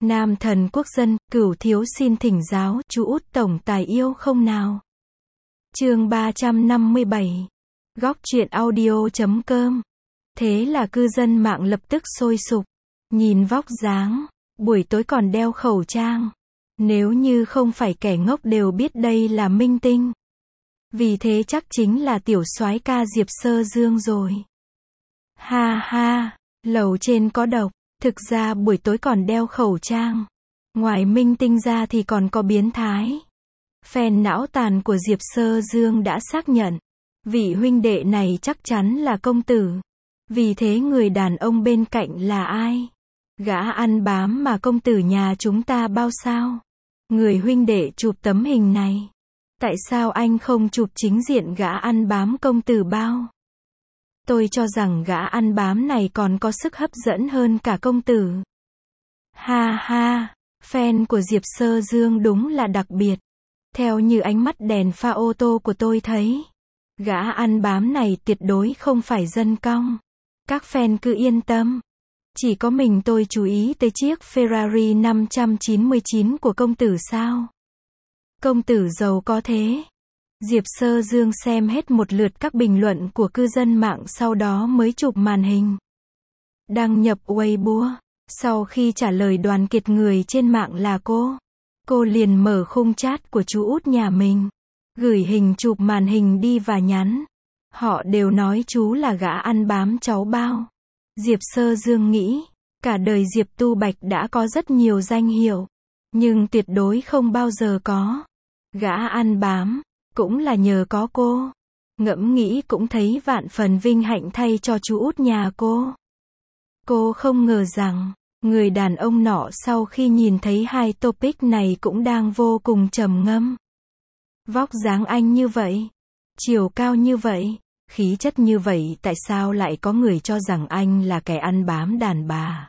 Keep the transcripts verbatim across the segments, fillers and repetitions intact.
Nam thần quốc dân, cửu thiếu xin thỉnh giáo, chú út tổng tài yêu không nào? Chương ba trăm năm mươi bảy. Góc truyện audio chấm com. Thế là cư dân mạng lập tức sôi sục. Nhìn vóc dáng, buổi tối còn đeo khẩu trang. Nếu như không phải kẻ ngốc đều biết đây là minh tinh. Vì thế chắc chính là tiểu soái ca Diệp Sơ Dương rồi. Ha ha, lầu trên có độc. Thực ra buổi tối còn đeo khẩu trang. Ngoài minh tinh ra thì còn có biến thái. Fan não tàn của Diệp Sơ Dương đã xác nhận. Vị huynh đệ này chắc chắn là công tử. Vì thế người đàn ông bên cạnh là ai? Gã ăn bám mà công tử nhà chúng ta bao sao? Người huynh đệ chụp tấm hình này. Tại sao anh không chụp chính diện gã ăn bám công tử bao? Tôi cho rằng gã ăn bám này còn có sức hấp dẫn hơn cả công tử. Ha ha, fan của Diệp Sơ Dương đúng là đặc biệt. Theo như ánh mắt đèn pha ô tô của tôi thấy, gã ăn bám này tuyệt đối không phải dân cong. Các fan cứ yên tâm. Chỉ có mình tôi chú ý tới chiếc Ferrari năm trăm chín mươi chín của công tử sao? Công tử giàu có thế. Diệp Sơ Dương xem hết một lượt các bình luận của cư dân mạng sau đó mới chụp màn hình. Đăng nhập Weibo. Sau khi trả lời đoàn kiệt người trên mạng là cô, cô liền mở khung chat của chú út nhà mình. Gửi hình chụp màn hình đi và nhắn. Họ đều nói chú là gã ăn bám cháu bao. Diệp Sơ Dương nghĩ, cả đời Diệp Tu Bạch đã có rất nhiều danh hiệu. Nhưng tuyệt đối không bao giờ có gã ăn bám. Cũng là nhờ có cô. Ngẫm nghĩ cũng thấy vạn phần vinh hạnh thay cho chú út nhà cô. Cô không ngờ rằng, người đàn ông nọ sau khi nhìn thấy hai topic này cũng đang vô cùng trầm ngâm. Vóc dáng anh như vậy, chiều cao như vậy, khí chất như vậy, tại sao lại có người cho rằng anh là kẻ ăn bám đàn bà?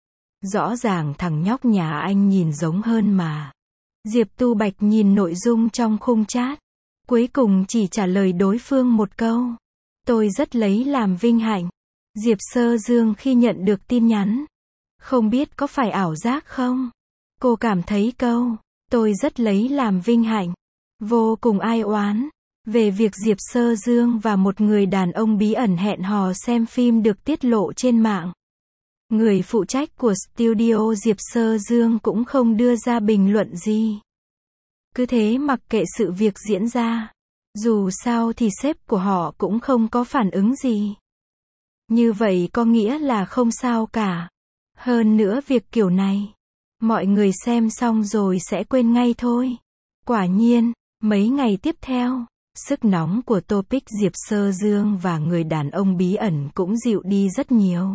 Rõ ràng thằng nhóc nhà anh nhìn giống hơn mà. Diệp Tu Bạch nhìn nội dung trong khung chat. Cuối cùng chỉ trả lời đối phương một câu. Tôi rất lấy làm vinh hạnh. Diệp Sơ Dương khi nhận được tin nhắn. Không biết có phải ảo giác không? Cô cảm thấy câu, tôi rất lấy làm vinh hạnh. Vô cùng ai oán. Về việc Diệp Sơ Dương và một người đàn ông bí ẩn hẹn hò xem phim được tiết lộ trên mạng. Người phụ trách của studio Diệp Sơ Dương cũng không đưa ra bình luận gì. Cứ thế mặc kệ sự việc diễn ra. Dù sao thì sếp của họ cũng không có phản ứng gì. Như vậy có nghĩa là không sao cả. Hơn nữa việc kiểu này, mọi người xem xong rồi sẽ quên ngay thôi. Quả nhiên, mấy ngày tiếp theo, sức nóng của topic Diệp Sơ Dương và người đàn ông bí ẩn cũng dịu đi rất nhiều.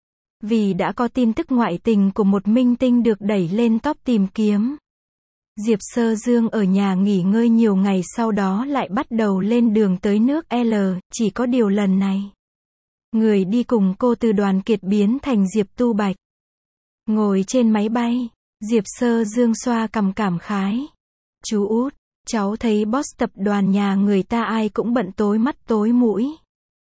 Vì đã có tin tức ngoại tình của một minh tinh được đẩy lên top tìm kiếm. Diệp Sơ Dương ở nhà nghỉ ngơi nhiều ngày sau đó lại bắt đầu lên đường tới nước L, chỉ có điều lần này. Người đi cùng cô từ Đoàn Kiệt biến thành Diệp Tu Bạch. Ngồi trên máy bay, Diệp Sơ Dương xoa cằm cảm khái. Chú út, cháu thấy boss tập đoàn nhà người ta ai cũng bận tối mắt tối mũi.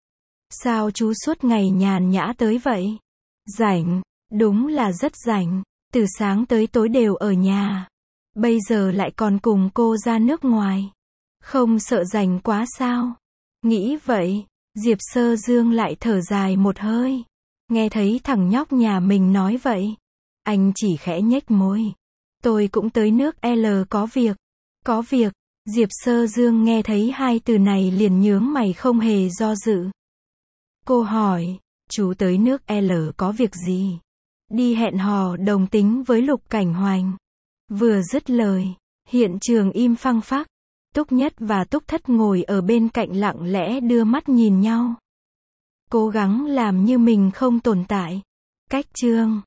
Sao chú suốt ngày nhàn nhã tới vậy? Rảnh, đúng là rất rảnh, từ sáng tới tối đều ở nhà. Bây giờ lại còn cùng cô ra nước ngoài. Không sợ rảnh quá sao? Nghĩ vậy, Diệp Sơ Dương lại thở dài một hơi. Nghe thấy thằng nhóc nhà mình nói vậy. Anh chỉ khẽ nhếch môi. Tôi cũng tới nước L có việc. Có việc. Diệp Sơ Dương nghe thấy hai từ này liền nhướng mày không hề do dự. Cô hỏi, chú tới nước L có việc gì? Đi hẹn hò đồng tính với Lục Cảnh Hoành. Vừa dứt lời, hiện trường im phăng phắc. Túc Nhất và Túc Thất ngồi ở bên cạnh lặng lẽ đưa mắt nhìn nhau. Cố gắng làm như mình không tồn tại. Cách chương